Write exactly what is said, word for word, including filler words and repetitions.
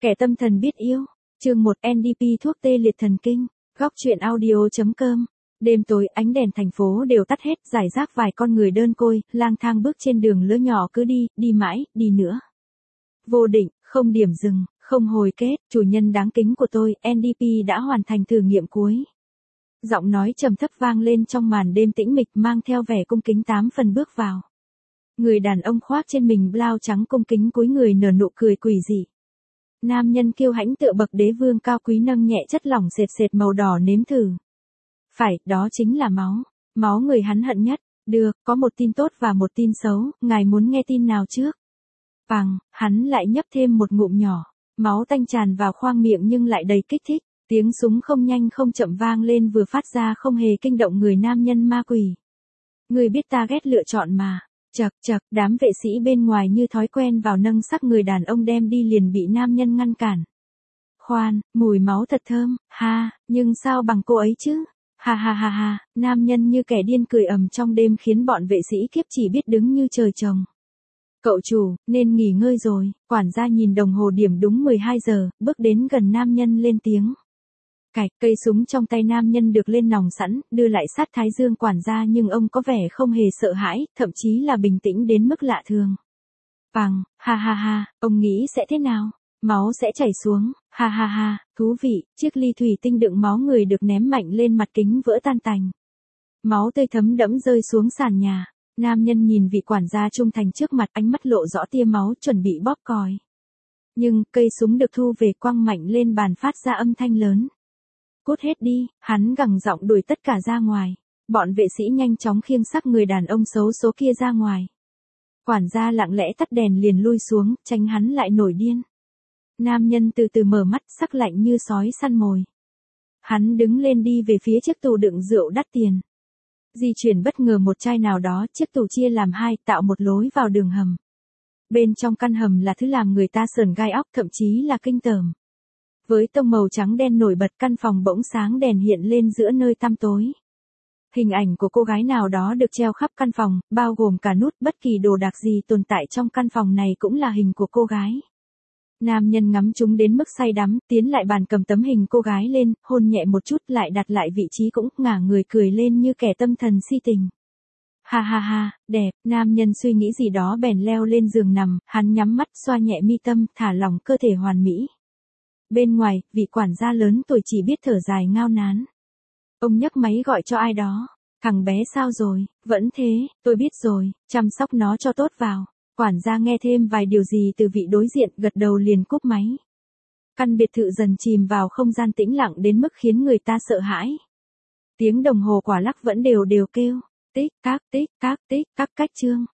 Kẻ tâm thần biết yêu. Chương một en đê pê thuốc tê liệt thần kinh. Góc truyện audio.com. Đêm tối ánh đèn thành phố đều tắt hết, rải rác vài con người đơn côi, lang thang bước trên đường lứa nhỏ cứ đi, đi mãi, đi nữa. Vô định, không điểm dừng, không hồi kết, chủ nhân đáng kính của tôi, en đê pê đã hoàn thành thử nghiệm cuối. Giọng nói trầm thấp vang lên trong màn đêm tĩnh mịch mang theo vẻ cung kính tám phần bước vào. Người đàn ông khoác trên mình blau trắng cung kính cúi người nở nụ cười quỷ dị. Nam nhân kiêu hãnh tựa bậc đế vương cao quý nâng nhẹ chất lỏng sệt sệt màu đỏ nếm thử. Phải, đó chính là máu. Máu người hắn hận nhất. Được, có một tin tốt và một tin xấu, ngài muốn nghe tin nào trước? Bằng, hắn lại nhấp thêm một ngụm nhỏ. Máu tanh tràn vào khoang miệng nhưng lại đầy kích thích. Tiếng súng không nhanh không chậm vang lên vừa phát ra không hề kinh động người nam nhân ma quỷ. Người biết ta ghét lựa chọn mà. Chật chật, đám vệ sĩ bên ngoài như thói quen vào nâng xác người đàn ông đem đi liền bị nam nhân ngăn cản. Khoan, mùi máu thật thơm, ha, nhưng sao bằng cô ấy chứ? Ha ha ha ha, nam nhân như kẻ điên cười ầm trong đêm khiến bọn vệ sĩ kiếp chỉ biết đứng như trời trồng. Cậu chủ, nên nghỉ ngơi rồi, quản gia nhìn đồng hồ điểm đúng mười hai giờ, bước đến gần nam nhân lên tiếng. Cạch, cây súng trong tay nam nhân được lên nòng sẵn, đưa lại sát thái dương quản gia nhưng ông có vẻ không hề sợ hãi, thậm chí là bình tĩnh đến mức lạ thường. Bằng, ha ha ha, ông nghĩ sẽ thế nào? Máu sẽ chảy xuống, ha ha ha, thú vị, chiếc ly thủy tinh đựng máu người được ném mạnh lên mặt kính vỡ tan tành. Máu tươi thấm đẫm rơi xuống sàn nhà, nam nhân nhìn vị quản gia trung thành trước mặt ánh mắt lộ rõ tia máu chuẩn bị bóp còi. Nhưng, cây súng được thu về quăng mạnh lên bàn phát ra âm thanh lớn. Cút hết đi, hắn gằn giọng đuổi tất cả ra ngoài. Bọn vệ sĩ nhanh chóng khiêng xác người đàn ông xấu số kia ra ngoài. Quản gia lặng lẽ tắt đèn liền lui xuống, tránh hắn lại nổi điên. Nam nhân từ từ mở mắt sắc lạnh như sói săn mồi. Hắn đứng lên đi về phía chiếc tủ đựng rượu đắt tiền. Di chuyển bất ngờ một chai nào đó, chiếc tủ chia làm hai, tạo một lối vào đường hầm. Bên trong căn hầm là thứ làm người ta sởn gai óc, thậm chí là kinh tởm. Với tông màu trắng đen nổi bật, căn phòng bỗng sáng đèn hiện lên giữa nơi tăm tối. Hình ảnh của cô gái nào đó được treo khắp căn phòng, bao gồm cả nút, bất kỳ đồ đạc gì tồn tại trong căn phòng này cũng là hình của cô gái. Nam nhân ngắm chúng đến mức say đắm, tiến lại bàn cầm tấm hình cô gái lên, hôn nhẹ một chút lại đặt lại vị trí cũng, ngả người cười lên như kẻ tâm thần si tình. Ha ha ha, đẹp, nam nhân suy nghĩ gì đó bèn leo lên giường nằm, hắn nhắm mắt xoa nhẹ mi tâm, thả lỏng cơ thể hoàn mỹ. Bên ngoài, vị quản gia lớn tuổi chỉ biết thở dài ngao nán. Ông nhấc máy gọi cho ai đó. Thằng bé sao rồi? Vẫn thế, tôi biết rồi, chăm sóc nó cho tốt vào. Quản gia nghe thêm vài điều gì từ vị đối diện, gật đầu liền cúp máy. Căn biệt thự dần chìm vào không gian tĩnh lặng đến mức khiến người ta sợ hãi. Tiếng đồng hồ quả lắc vẫn đều đều kêu. Tích, các, tích, các, tích, các cách chương.